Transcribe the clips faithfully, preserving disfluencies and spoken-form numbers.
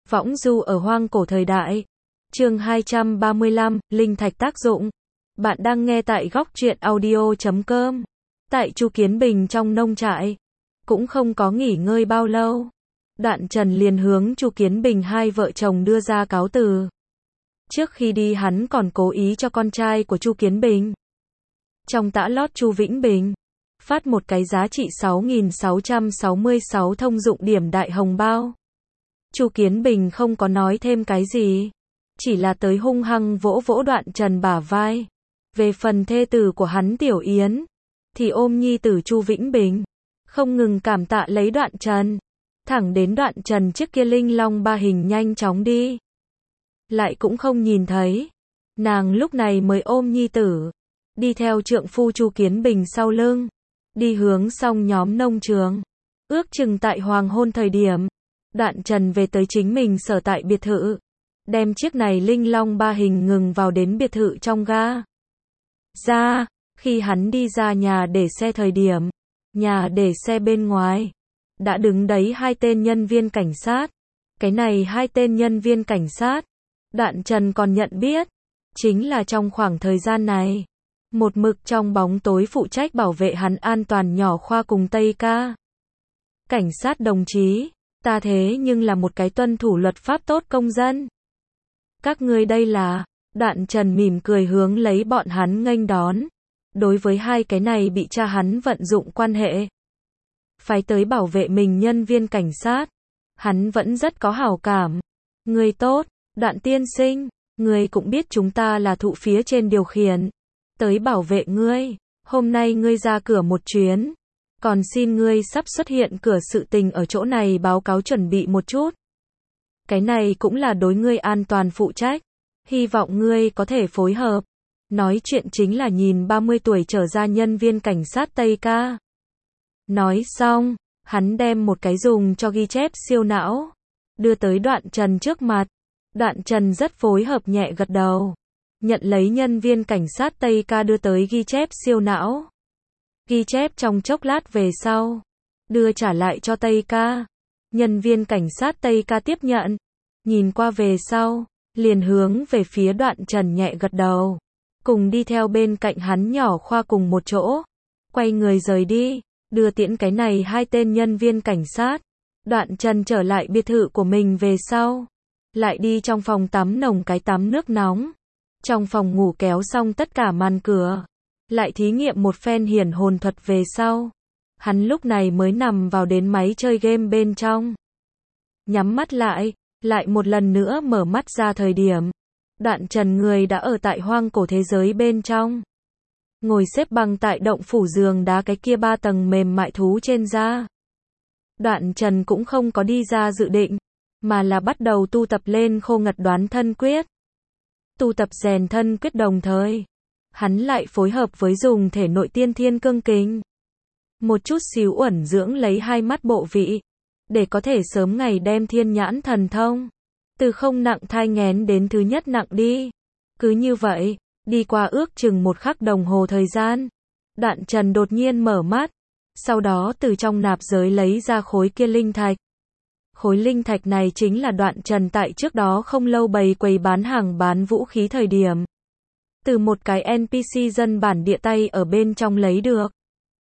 Võng du ở hoang cổ thời đại. Chương hai trăm ba mươi lăm, linh thạch tác dụng. Bạn đang nghe tại góc truyện audio chấm com. Tại Chu Kiến Bình trong nông trại, cũng không có nghỉ ngơi bao lâu. Đoạn Trần liền hướng Chu Kiến Bình hai vợ chồng đưa ra cáo từ. Trước khi đi hắn còn cố ý cho con trai của Chu Kiến Bình, trong tã lót Chu Vĩnh Bình, phát một cái giá trị sáu nghìn sáu trăm sáu mươi sáu thông dụng điểm đại hồng bao. Chu Kiến Bình không có nói thêm cái gì, chỉ là tới hung hăng vỗ vỗ Đoạn Trần bả vai. Về phần thê tử của hắn Tiểu Yến, thì ôm nhi tử Chu Vĩnh Bình, không ngừng cảm tạ lấy Đoạn Trần, thẳng đến Đoạn Trần chiếc kia linh long ba hình nhanh chóng đi, lại cũng không nhìn thấy. Nàng lúc này mới ôm nhi tử, đi theo trượng phu Chu Kiến Bình sau lưng, đi hướng xong nhóm nông trường. Ước chừng tại hoàng hôn thời điểm, Đoạn Trần về tới chính mình sở tại biệt thự, đem chiếc này linh long ba hình ngừng vào đến biệt thự trong ga. Ra, khi hắn đi ra nhà để xe thời điểm, nhà để xe bên ngoài đã đứng đấy hai tên nhân viên cảnh sát. Cái này hai tên nhân viên cảnh sát, Đoạn Trần còn nhận biết, chính là trong khoảng thời gian này, một mực trong bóng tối phụ trách bảo vệ hắn an toàn nhỏ Khoa cùng Tây Ca. Cảnh sát đồng chí, ta thế nhưng là một cái tuân thủ luật pháp tốt công dân. Các ngươi đây là, Đoạn Trần mỉm cười hướng lấy bọn hắn nghênh đón. Đối với hai cái này bị cha hắn vận dụng quan hệ, phái tới bảo vệ mình nhân viên cảnh sát, hắn vẫn rất có hảo cảm. Người tốt, Đoạn tiên sinh, ngươi cũng biết chúng ta là thụ phía trên điều khiển, tới bảo vệ ngươi. Hôm nay ngươi ra cửa một chuyến, còn xin ngươi sắp xuất hiện cửa sự tình ở chỗ này báo cáo chuẩn bị một chút. Cái này cũng là đối ngươi an toàn phụ trách, hy vọng ngươi có thể phối hợp. Nói chuyện chính là nhìn ba mươi tuổi trở ra nhân viên cảnh sát Tây Ca. Nói xong, hắn đem một cái dùng cho ghi chép siêu não, đưa tới Đoạn Trần trước mặt. Đoạn Trần rất phối hợp nhẹ gật đầu, nhận lấy nhân viên cảnh sát Tây Ca đưa tới ghi chép siêu não. Ghi chép trong chốc lát về sau, đưa trả lại cho Tây Ca. Nhân viên cảnh sát Tây Ca tiếp nhận, nhìn qua về sau, liền hướng về phía Đoạn Trần nhẹ gật đầu, cùng đi theo bên cạnh hắn nhỏ Khoa cùng một chỗ, quay người rời đi, đưa tiễn cái này hai tên nhân viên cảnh sát. Đoạn Trần trở lại biệt thự của mình về sau, lại đi trong phòng tắm nồng cái tắm nước nóng. Trong phòng ngủ kéo xong tất cả màn cửa, lại thí nghiệm một phen hiển hồn thuật về sau, hắn lúc này mới nằm vào đến máy chơi game bên trong. Nhắm mắt lại, lại một lần nữa mở mắt ra thời điểm, Đoạn Trần người đã ở tại hoang cổ thế giới bên trong. Ngồi xếp bằng tại động phủ giường đá cái kia ba tầng mềm mại thú trên da. Đoạn Trần cũng không có đi ra dự định, mà là bắt đầu tu tập lên Khô Ngật Đoán Thân Quyết. Tu tập rèn thân quyết đồng thời, hắn lại phối hợp với dùng thể nội tiên thiên cương kình, một chút xíu uẩn dưỡng lấy hai mắt bộ vị, để có thể sớm ngày đem thiên nhãn thần thông, từ không nặng thai nghén đến thứ nhất nặng đi. Cứ như vậy, đi qua ước chừng một khắc đồng hồ thời gian, Đoạn Trần đột nhiên mở mắt, sau đó từ trong nạp giới lấy ra khối kia linh thạch. Khối linh thạch này chính là Đoạn Trần tại trước đó không lâu bày quầy bán hàng bán vũ khí thời điểm, từ một cái en pê xê dân bản địa tay ở bên trong lấy được.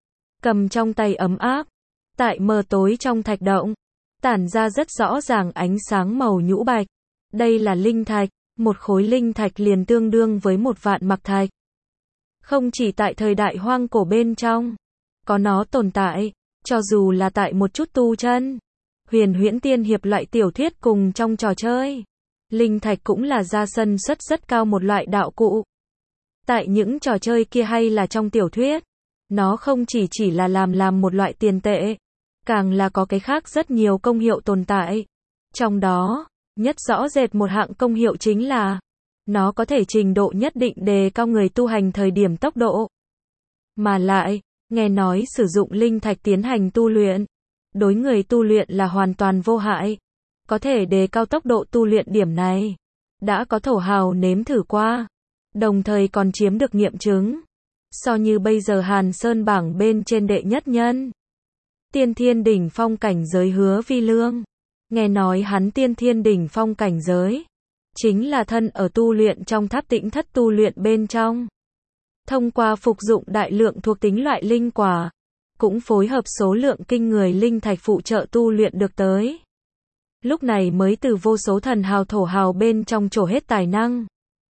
Cầm trong tay ấm áp, tại mờ tối trong thạch động, tản ra rất rõ ràng ánh sáng màu nhũ bạch. Đây là linh thạch, một khối linh thạch liền tương đương với một vạn mặc thạch. Không chỉ tại thời đại hoang cổ bên trong, có nó tồn tại, cho dù là tại một chút tu chân, huyền huyễn tiên hiệp loại tiểu thuyết cùng trong trò chơi, linh thạch cũng là ra sân suất rất cao một loại đạo cụ. Tại những trò chơi kia hay là trong tiểu thuyết, nó không chỉ chỉ là làm làm một loại tiền tệ, càng là có cái khác rất nhiều công hiệu tồn tại. Trong đó, nhất rõ rệt một hạng công hiệu chính là, nó có thể trình độ nhất định đề cao người tu hành thời điểm tốc độ. Mà lại, nghe nói sử dụng linh thạch tiến hành tu luyện, đối người tu luyện là hoàn toàn vô hại, có thể đề cao tốc độ tu luyện điểm này. Đã có thổ hào nếm thử qua, đồng thời còn chiếm được nghiệm chứng. So như bây giờ Hàn Sơn bảng bên trên đệ nhất nhân, tiên thiên đỉnh phong cảnh giới Hứa Vi Lương, Nghe nói hắn tiên thiên đỉnh phong cảnh giới, chính là thân ở tu luyện trong tháp Tĩnh Thất tu luyện bên trong. Thông qua phục dụng đại lượng thuộc tính loại linh quả, cũng phối hợp số lượng kinh người linh thạch phụ trợ tu luyện được tới. Lúc này mới từ vô số thần hào thổ hào bên trong trổ hết tài năng,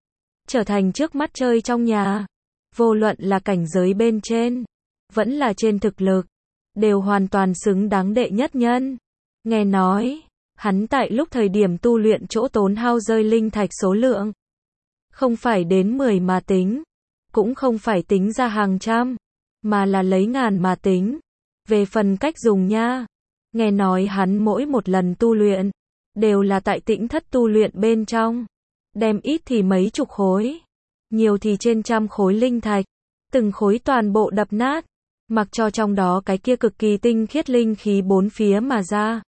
trở thành trước mắt chơi trong nhà. Vô luận là cảnh giới bên trên, vẫn là trên thực lực, đều hoàn toàn xứng đáng đệ nhất nhân. Nghe nói, hắn tại lúc thời điểm tu luyện chỗ tốn hao rơi linh thạch số lượng, không phải đến mười mà tính, cũng không phải tính ra hàng trăm, mà là lấy ngàn mà tính. Về phần cách dùng nha, nghe nói hắn mỗi một lần tu luyện, đều là tại Tĩnh Thất tu luyện bên trong, đem ít thì mấy chục khối, nhiều thì trên trăm khối linh thạch, từng khối toàn bộ đập nát, mặc cho trong đó cái kia cực kỳ tinh khiết linh khí bốn phía mà ra,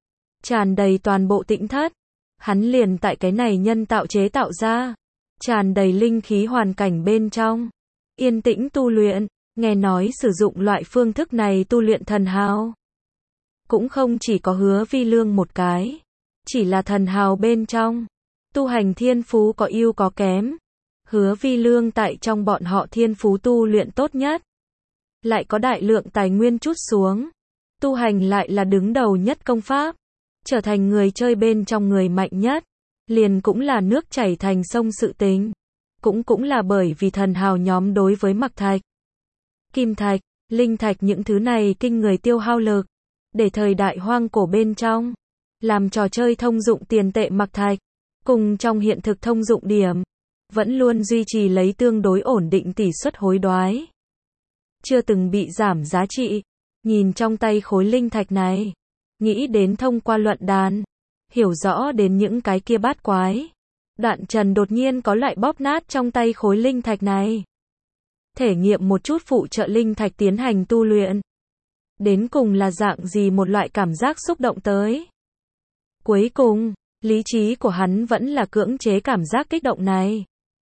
tràn đầy toàn bộ Tĩnh Thất. Hắn liền tại cái này nhân tạo chế tạo ra, tràn đầy linh khí hoàn cảnh bên trong, yên tĩnh tu luyện. Nghe nói sử dụng loại phương thức này tu luyện thần hào, cũng không chỉ có Hứa Vi Lương một cái, chỉ là thần hào bên trong, tu hành thiên phú có ưu có kém. Hứa Vi Lương tại trong bọn họ thiên phú tu luyện tốt nhất, lại có đại lượng tài nguyên trút xuống, tu hành lại là đứng đầu nhất công pháp, trở thành người chơi bên trong người mạnh nhất, liền cũng là nước chảy thành sông sự tình. Cũng cũng là bởi vì thần hào nhóm đối với mặc thạch, kim thạch, linh thạch những thứ này kinh người tiêu hao lực, để thời đại hoang cổ bên trong, làm trò chơi thông dụng tiền tệ mặc thạch, cùng trong hiện thực thông dụng điểm, vẫn luôn duy trì lấy tương đối ổn định tỷ suất hối đoái, chưa từng bị giảm giá trị. Nhìn trong tay khối linh thạch này, nghĩ đến thông qua luận đàn, hiểu rõ đến những cái kia bát quái, Đạn Trần đột nhiên có loại bóp nát trong tay khối linh thạch này, thể nghiệm một chút phụ trợ linh thạch tiến hành tu luyện, đến cùng là dạng gì một loại cảm giác xúc động tới. Cuối cùng, lý trí của hắn vẫn là cưỡng chế cảm giác kích động này.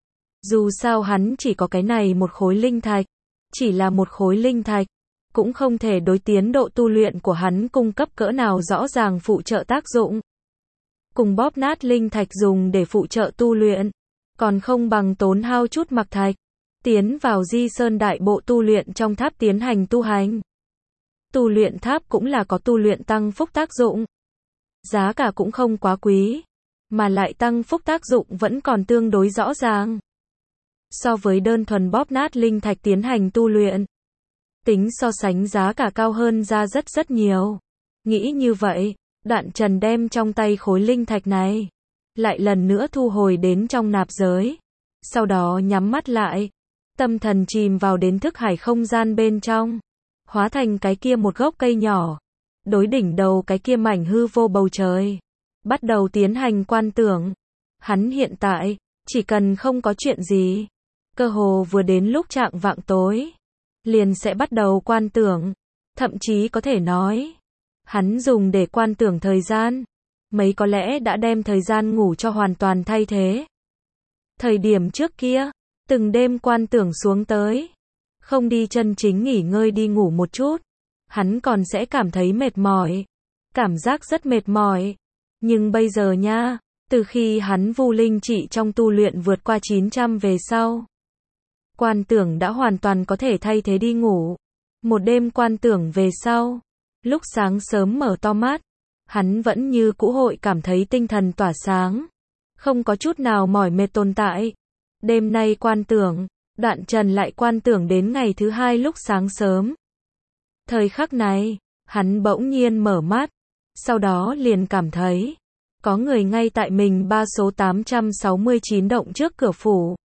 Dù sao hắn chỉ có cái này một khối linh thạch, chỉ là một khối linh thạch, cũng không thể đối tiến độ tu luyện của hắn cung cấp cỡ nào rõ ràng phụ trợ tác dụng. Cùng bóp nát linh thạch dùng để phụ trợ tu luyện, còn không bằng tốn hao chút mặc thạch, tiến vào Di Sơn Đại Bộ tu luyện trong tháp tiến hành tu hành. Tu luyện tháp cũng là có tu luyện tăng phúc tác dụng. Giá cả cũng không quá quý, mà lại tăng phúc tác dụng vẫn còn tương đối rõ ràng. So với đơn thuần bóp nát linh thạch tiến hành tu luyện, tính so sánh giá cả cao hơn ra rất rất nhiều. Nghĩ như vậy, Đạn Trần đem trong tay khối linh thạch này, lại lần nữa thu hồi đến trong nạp giới. Sau đó nhắm mắt lại, tâm thần chìm vào đến thức hải không gian bên trong, hóa thành cái kia một gốc cây nhỏ, đối đỉnh đầu cái kia mảnh hư vô bầu trời, bắt đầu tiến hành quan tưởng. Hắn hiện tại, chỉ cần không có chuyện gì, cơ hồ vừa đến lúc trạng vạng tối, liền sẽ bắt đầu quan tưởng, thậm chí có thể nói, hắn dùng để quan tưởng thời gian, mấy có lẽ đã đem thời gian ngủ cho hoàn toàn thay thế. Thời điểm trước kia, từng đêm quan tưởng xuống tới, không đi chân chính nghỉ ngơi đi ngủ một chút, hắn còn sẽ cảm thấy mệt mỏi, cảm giác rất mệt mỏi. Nhưng bây giờ nha, từ khi hắn vu linh trị trong tu luyện vượt qua chín trăm về sau, quan tưởng đã hoàn toàn có thể thay thế đi ngủ. Một đêm quan tưởng về sau, lúc sáng sớm mở to mắt, hắn vẫn như cũ hội cảm thấy tinh thần tỏa sáng, không có chút nào mỏi mệt tồn tại. Đêm nay quan tưởng, Đạn Trần lại quan tưởng đến ngày thứ hai lúc sáng sớm. Thời khắc này, hắn bỗng nhiên mở mắt, sau đó liền cảm thấy, có người ngay tại mình ba số tám trăm sáu mươi chín động trước cửa phủ.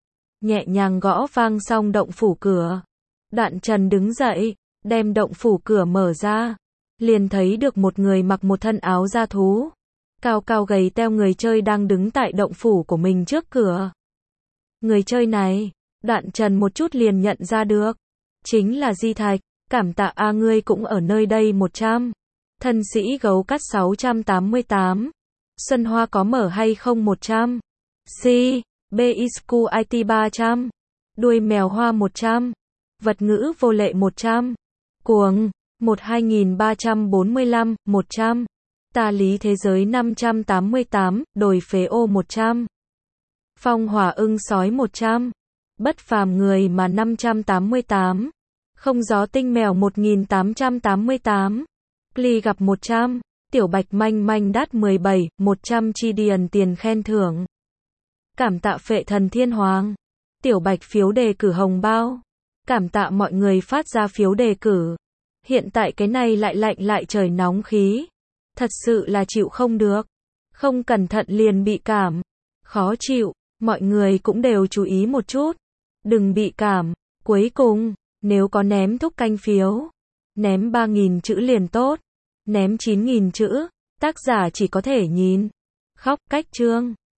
Nhẹ nhàng gõ vang xong động phủ cửa. Đạn Trần đứng dậy, đem động phủ cửa mở ra, liền thấy được một người mặc một thân áo da thú, cao cao gầy teo người chơi đang đứng tại động phủ của mình trước cửa. Người chơi này, Đạn Trần một chút liền nhận ra được, chính là Di Thạch. Cảm tạ a ngươi cũng ở nơi đây một trăm. Thân sĩ gấu cắt sáu trăm tám mươi tám. Xuân Hoa có mở hay không một trăm. Si, Biscu i tê ba trăm. Đuôi mèo hoa một trăm. Vật ngữ vô lệ một trăm. Cuồng, một hai nghìn ba trăm bốn mươi lăm, một trăm. Ta lý thế giới năm trăm tám mươi tám, đồi phế ô một trăm. Phong hỏa ưng sói một trăm. Bất phàm người mà năm trăm tám mươi tám. Không gió tinh mèo một nghìn tám trăm tám mươi tám. Pli gặp một trăm. Tiểu bạch manh manh đát mười bảy, một trăm chi điền tiền khen thưởng. Cảm tạ phệ thần thiên hoàng. Tiểu bạch phiếu đề cử hồng bao. Cảm tạ mọi người phát ra phiếu đề cử. Hiện tại cái này lại lạnh lại trời nóng khí. Thật sự là chịu không được. Không cẩn thận liền bị cảm. Khó chịu. Mọi người cũng đều chú ý một chút. Đừng bị cảm. Cuối cùng, nếu có ném thúc canh phiếu, ném ba nghìn chữ liền tốt. Ném chín nghìn chữ, tác giả chỉ có thể nhìn. Khóc cách chương.